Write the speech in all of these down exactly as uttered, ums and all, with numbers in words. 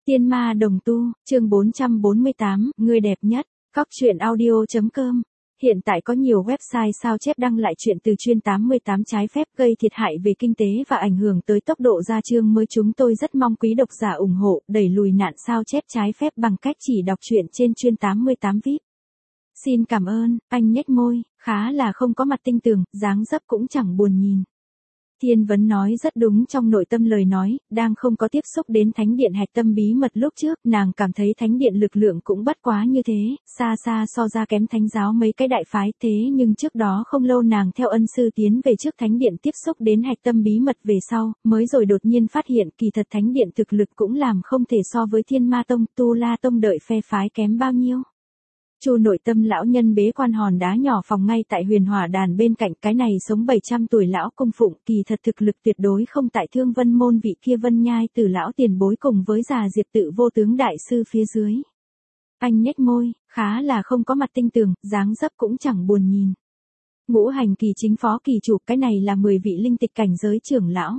Tiên ma đồng tu, chương bốn trăm bốn mươi tám, người đẹp nhất, cóc truyện audio chấm com. Hiện tại có nhiều website sao chép đăng lại chuyện từ chuyên tám mươi tám trái phép gây thiệt hại về kinh tế và ảnh hưởng tới tốc độ ra chương mới. Chúng tôi rất mong quý độc giả ủng hộ, đẩy lùi nạn sao chép trái phép bằng cách chỉ đọc truyện trên chuyên tám mươi tám vi ai pi. Xin cảm ơn. Anh nhếch môi, khá là không có mặt tinh tường, dáng dấp cũng chẳng buồn nhìn. Thiên Vấn nói rất đúng trong nội tâm lời nói, đang không có tiếp xúc đến thánh điện hạch tâm bí mật lúc trước, nàng cảm thấy thánh điện lực lượng cũng bất quá như thế, xa xa so ra kém thánh giáo mấy cái đại phái. Thế nhưng trước đó không lâu nàng theo ân sư tiến về trước thánh điện tiếp xúc đến hạch tâm bí mật về sau, mới rồi đột nhiên phát hiện kỳ thật thánh điện thực lực cũng làm không thể so với Thiên Ma Tông, Tu La Tông đợi phe phái kém bao nhiêu. Chu nội tâm lão nhân bế quan hòn đá nhỏ phòng ngay tại huyền hỏa đàn bên cạnh, cái này sống bảy trăm tuổi lão cung phụng kỳ thật thực lực tuyệt đối không tại Thương Vân môn vị kia Vân Nhai từ lão tiền bối cùng với già Diệp Tự vô tướng đại sư phía dưới. Anh nhếch môi, khá là không có mặt tinh tường, dáng dấp cũng chẳng buồn nhìn. Ngũ hành kỳ chính phó kỳ chủ, cái này là mười vị linh tịch cảnh giới trưởng lão.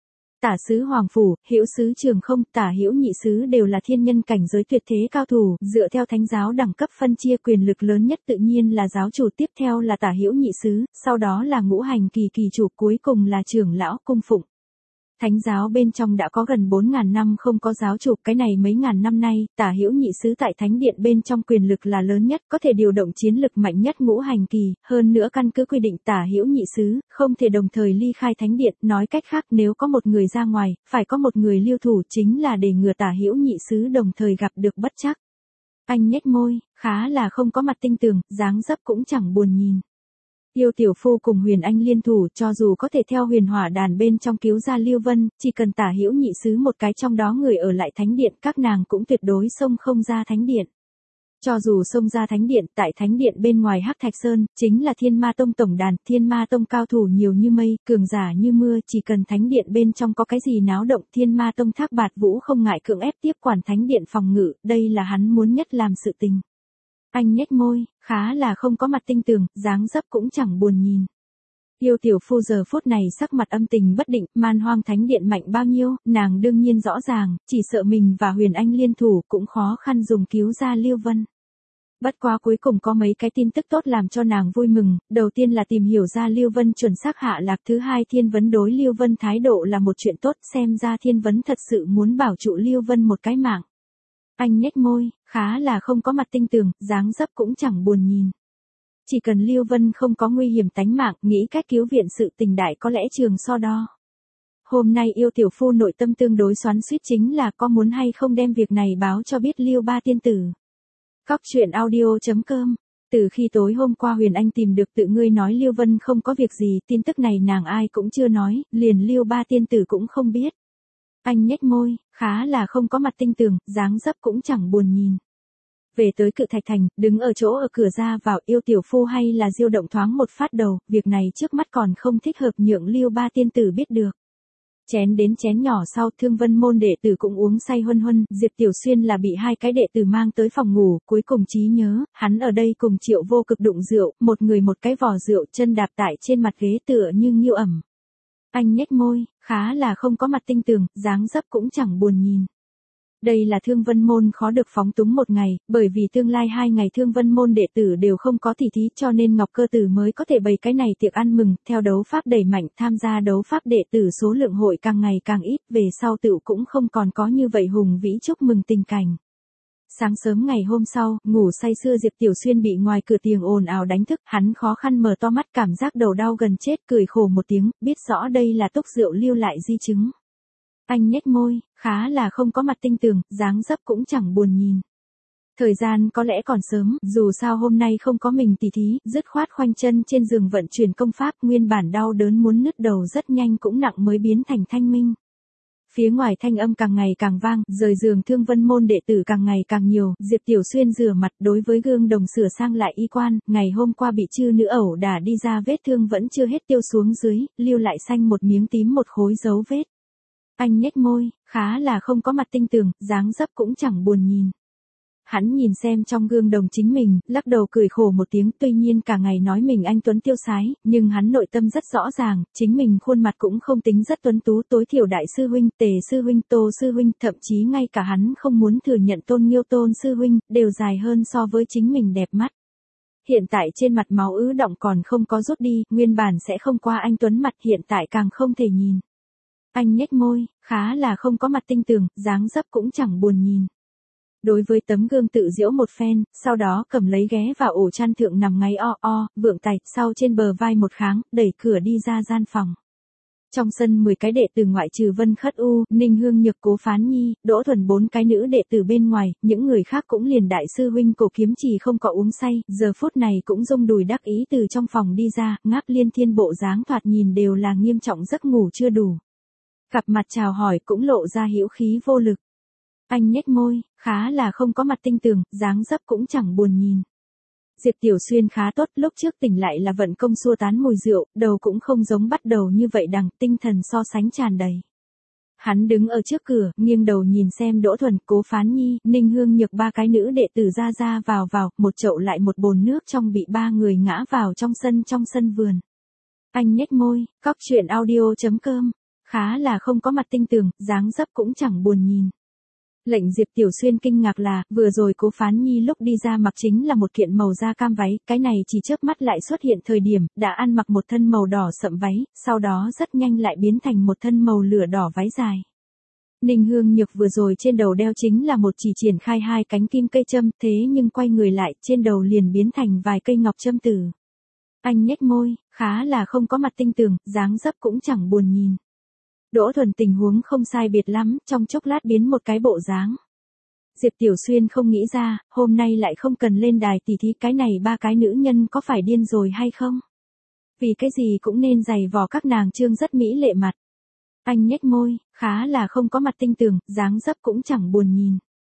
Tả sứ Hoàng Phủ, Hữu sứ Trường Không, Tả Hữu nhị sứ đều là thiên nhân cảnh giới tuyệt thế cao thủ, dựa theo thánh giáo đẳng cấp phân chia quyền lực lớn nhất tự nhiên là giáo chủ, tiếp theo là Tả Hữu nhị sứ, sau đó là ngũ hành kỳ kỳ chủ, cuối cùng là trưởng lão cung phụng. Thánh giáo bên trong đã có gần bốn ngàn năm không có giáo chủ, cái này mấy ngàn năm nay, Tả Hữu nhị sứ tại thánh điện bên trong quyền lực là lớn nhất, có thể điều động chiến lực mạnh nhất ngũ hành kỳ, hơn nữa căn cứ quy định Tả Hữu nhị sứ không thể đồng thời ly khai thánh điện, nói cách khác nếu có một người ra ngoài, phải có một người lưu thủ, chính là để ngừa Tả Hữu nhị sứ đồng thời gặp được bất trắc. Anh nhếch môi, khá là không có mặt tinh tường, dáng dấp cũng chẳng buồn nhìn. Yêu tiểu phu cùng Huyền Anh liên thủ, cho dù có thể theo huyền hỏa đàn bên trong cứu ra Lưu Vân, chỉ cần Tả Hữu nhị sứ một cái trong đó người ở lại thánh điện, các nàng cũng tuyệt đối xông không ra thánh điện. Cho dù xông ra thánh điện, tại thánh điện bên ngoài Hắc Thạch Sơn, chính là Thiên Ma Tông tổng đàn, Thiên Ma Tông cao thủ nhiều như mây, cường giả như mưa, chỉ cần thánh điện bên trong có cái gì náo động, Thiên Ma Tông Thác Bạt Vũ không ngại cưỡng ép tiếp quản thánh điện phòng ngự, đây là hắn muốn nhất làm sự tình. Anh nhếch môi, khá là không có mặt tinh tường, dáng dấp cũng chẳng buồn nhìn. Yêu tiểu phu giờ phút này sắc mặt âm tình bất định, Man Hoang thánh điện mạnh bao nhiêu, nàng đương nhiên rõ ràng, chỉ sợ mình và Huyền Anh liên thủ cũng khó khăn dùng cứu ra Lưu Vân. Bất quá cuối cùng có mấy cái tin tức tốt làm cho nàng vui mừng, đầu tiên là tìm hiểu ra Lưu Vân chuẩn xác hạ lạc, thứ hai Thiên Vấn đối Lưu Vân thái độ là một chuyện tốt, xem ra Thiên Vấn thật sự muốn bảo trụ Lưu Vân một cái mạng. Anh nhếch môi, khá là không có mặt tinh tường, dáng dấp cũng chẳng buồn nhìn. Chỉ cần Lưu Vân không có nguy hiểm tánh mạng, nghĩ cách cứu viện sự tình đại có lẽ trường so đo. Hôm nay yêu tiểu phu nội tâm tương đối xoắn xuýt chính là có muốn hay không đem việc này báo cho biết Lưu Ba tiên tử. Cóc truyện audio chấm com. Từ khi tối hôm qua Huyền Anh tìm được tự ngươi nói Lưu Vân không có việc gì, tin tức này nàng ai cũng chưa nói, liền Lưu Ba tiên tử cũng không biết. Anh nhếch môi, khá là không có mặt tinh tường, dáng dấp cũng chẳng buồn nhìn. Về tới Cự Thạch Thành, đứng ở chỗ ở cửa ra vào, yêu tiểu phu hay là diêu động thoáng một phát đầu, việc này trước mắt còn không thích hợp nhượng Lưu Ba tiên tử biết được. Chén đến chén nhỏ sau, Thương Vân môn đệ tử cũng uống say huân huân, Diệp Tiểu Xuyên là bị hai cái đệ tử mang tới phòng ngủ, cuối cùng trí nhớ, hắn ở đây cùng Triệu Vô Cực đụng rượu, một người một cái vò rượu, chân đạp tại trên mặt ghế tựa như nghiêu ẩm. Anh nhếch môi, khá là không có mặt tinh tường, dáng dấp cũng chẳng buồn nhìn. Đây là Thương Vân môn khó được phóng túng một ngày, bởi vì tương lai hai ngày Thương Vân môn đệ tử đều không có tỷ thí, cho nên Ngọc Cơ Tử mới có thể bày cái này tiệc ăn mừng, theo đấu pháp đẩy mạnh, tham gia đấu pháp đệ tử số lượng hội càng ngày càng ít, về sau tựu cũng không còn có như vậy hùng vĩ chúc mừng tình cảnh. Sáng sớm ngày hôm sau, ngủ say sưa Diệp Tiểu Xuyên bị ngoài cửa tiếng ồn ào đánh thức, hắn khó khăn mở to mắt, cảm giác đầu đau gần chết, cười khổ một tiếng, biết rõ đây là túc rượu lưu lại di chứng. Anh nhếch môi, khá là không có mặt tinh tường, dáng dấp cũng chẳng buồn nhìn. Thời gian có lẽ còn sớm, dù sao hôm nay không có mình tỷ thí, dứt khoát khoanh chân trên giường vận chuyển công pháp, nguyên bản đau đớn muốn nứt đầu rất nhanh cũng nặng mới biến thành thanh minh. Phía ngoài thanh âm càng ngày càng vang, rời giường Thương Vân môn đệ tử càng ngày càng nhiều, Diệp Tiểu Xuyên rửa mặt đối với gương đồng sửa sang lại y quan, ngày hôm qua bị chư nữ ẩu đả đi ra vết thương vẫn chưa hết tiêu xuống dưới, lưu lại xanh một miếng tím một khối dấu vết. Anh nhếch môi, khá là không có mặt tinh tường, dáng dấp cũng chẳng buồn nhìn. Hắn nhìn xem trong gương đồng chính mình, lắc đầu cười khổ một tiếng, tuy nhiên cả ngày nói mình anh tuấn tiêu sái, nhưng hắn nội tâm rất rõ ràng, chính mình khuôn mặt cũng không tính rất tuấn tú, tối thiểu đại sư huynh, Tề sư huynh, Tô sư huynh, thậm chí ngay cả hắn không muốn thừa nhận Tôn Nghiêu Tôn sư huynh, đều dài hơn so với chính mình đẹp mắt. Hiện tại trên mặt máu ứ động còn không có rút đi, nguyên bản sẽ không qua anh tuấn mặt, hiện tại càng không thể nhìn. Anh nhếch môi, khá là không có mặt tinh tường, dáng dấp cũng chẳng buồn nhìn. Đối với tấm gương tự giễu một phen, sau đó cầm lấy ghé vào ổ chăn thượng nằm ngáy o o, vượng tài, sau trên bờ vai một kháng, đẩy cửa đi ra gian phòng. Trong sân mười cái đệ tử ngoại trừ Vân Khất U, Ninh Hương Nhược, Cố Phán Nhi, Đỗ Thuần bốn cái nữ đệ tử bên ngoài, những người khác cũng liền đại sư huynh Cổ Kiếm Trì không có uống say, giờ phút này cũng rung đùi đắc ý từ trong phòng đi ra, ngáp liên thiên bộ dáng thoạt nhìn đều là nghiêm trọng giấc ngủ chưa đủ. Cặp mặt chào hỏi cũng lộ ra hữu khí vô lực. Anh nhếch môi, khá là không có mặt tinh tường, dáng dấp cũng chẳng buồn nhìn. Diệp Tiểu Xuyên khá tốt, lúc trước tỉnh lại là vận công xua tán mùi rượu, đầu cũng không giống bắt đầu như vậy đằng, tinh thần so sánh tràn đầy. Hắn đứng ở trước cửa, nghiêng đầu nhìn xem Đỗ Thuần, Cố Phán Nhi, Ninh Hương Nhược ba cái nữ đệ tử ra ra vào vào, một chậu lại một bồn nước trong bị ba người ngã vào trong sân trong sân vườn. Anh nhếch môi, cóc truyện audio chấm com, khá là không có mặt tinh tường, dáng dấp cũng chẳng buồn nhìn. Lệnh Diệp Tiểu Xuyên kinh ngạc là, vừa rồi Cố Phán Nhi lúc đi ra mặc chính là một kiện màu da cam váy, cái này chỉ chớp mắt lại xuất hiện thời điểm, đã ăn mặc một thân màu đỏ sậm váy, sau đó rất nhanh lại biến thành một thân màu lửa đỏ váy dài. Ninh Hương Nhược vừa rồi trên đầu đeo chính là một chỉ triển khai hai cánh kim cây châm, thế nhưng quay người lại, trên đầu liền biến thành vài cây ngọc châm tử. Anh nhếch môi, khá là không có mặt tinh tường, dáng dấp cũng chẳng buồn nhìn. Đỗ Thuần tình huống không sai biệt lắm, trong chốc lát biến một cái bộ dáng. Diệp Tiểu Xuyên không nghĩ ra, hôm nay lại không cần lên đài tỉ thí, cái này ba cái nữ nhân có phải điên rồi hay không? Vì cái gì cũng nên giày vò các nàng trương rất mỹ lệ mặt. Anh nhếch môi, khá là không có mặt tinh tường, dáng dấp cũng chẳng buồn nhìn.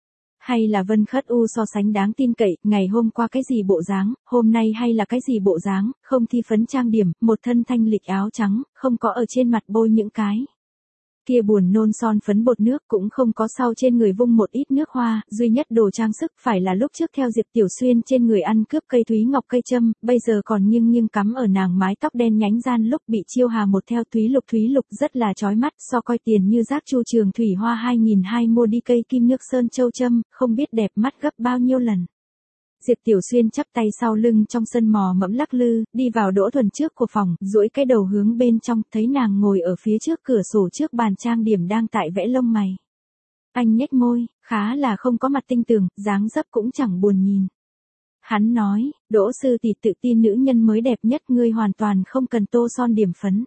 Hay là Vân Khất U so sánh đáng tin cậy, ngày hôm qua cái gì bộ dáng, hôm nay hay là cái gì bộ dáng, không thi phấn trang điểm, một thân thanh lịch áo trắng, không có ở trên mặt bôi những cái kia buồn nôn son phấn bột nước, cũng không có sau trên người vung một ít nước hoa, duy nhất đồ trang sức phải là lúc trước theo Diệp Tiểu Xuyên trên người ăn cướp cây thúy ngọc cây châm, bây giờ còn nghiêng nghiêng cắm ở nàng mái tóc đen nhánh gian lúc bị Chiêu Hà một theo thúy lục thúy lục rất là chói mắt, so coi tiền như giác Chu Trường Thủy Hoa hai nghìn hai mua đi cây kim nước sơn châu châm, không biết đẹp mắt gấp bao nhiêu lần. Diệp Tiểu Xuyên chắp tay sau lưng trong sân mò mẫm lắc lư, đi vào Đỗ Thuần trước của phòng, duỗi cái đầu hướng bên trong, thấy nàng ngồi ở phía trước cửa sổ trước bàn trang điểm đang tại vẽ lông mày. Anh nhếch môi, khá là không có mặt tinh tường, dáng dấp cũng chẳng buồn nhìn. Hắn nói, Đỗ sư tỷ tự tin nữ nhân mới đẹp nhất, ngươi hoàn toàn không cần tô son điểm phấn.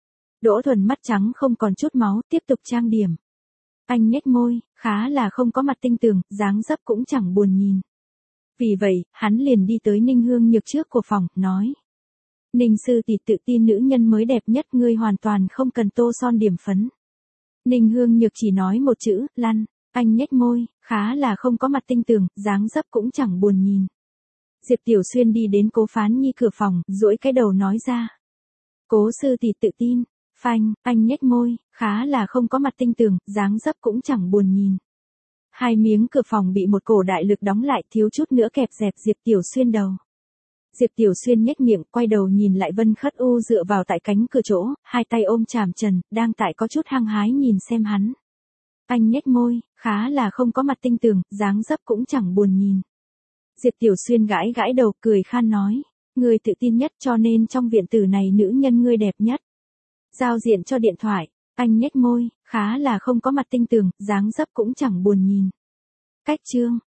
Đỗ Thuần mắt trắng không còn chút máu, tiếp tục trang điểm. Anh nhếch môi, khá là không có mặt tinh tường, dáng dấp cũng chẳng buồn nhìn. Vì vậy, hắn liền đi tới Ninh Hương Nhược trước của phòng, nói. Ninh sư tỷ tự tin nữ nhân mới đẹp nhất, ngươi hoàn toàn không cần tô son điểm phấn. Ninh Hương Nhược chỉ nói một chữ, lăn. Anh nhếch môi, khá là không có mặt tinh tường, dáng dấp cũng chẳng buồn nhìn. Diệp Tiểu Xuyên đi đến Cố Phán Nhi cửa phòng, duỗi cái đầu nói ra. Cố sư tỷ tự tin. Phanh, anh nhếch môi, khá là không có mặt tinh tường, dáng dấp cũng chẳng buồn nhìn. Hai miếng cửa phòng bị một cổ đại lực đóng lại, thiếu chút nữa kẹp dẹp Diệp Tiểu Xuyên đầu. Diệp Tiểu Xuyên nhếch miệng, quay đầu nhìn lại Vân Khất U dựa vào tại cánh cửa chỗ, hai tay ôm chàm trần, đang tại có chút hăng hái nhìn xem hắn. Anh nhếch môi, khá là không có mặt tinh tường, dáng dấp cũng chẳng buồn nhìn. Diệp Tiểu Xuyên gãi gãi đầu, cười khan nói, ngươi tự tin nhất cho nên trong viện tử này nữ nhân ngươi đẹp nhất. Giao diện cho điện thoại. Anh nhếch môi, khá là không có mặt tinh tường, dáng dấp cũng chẳng buồn nhìn. Cách chương.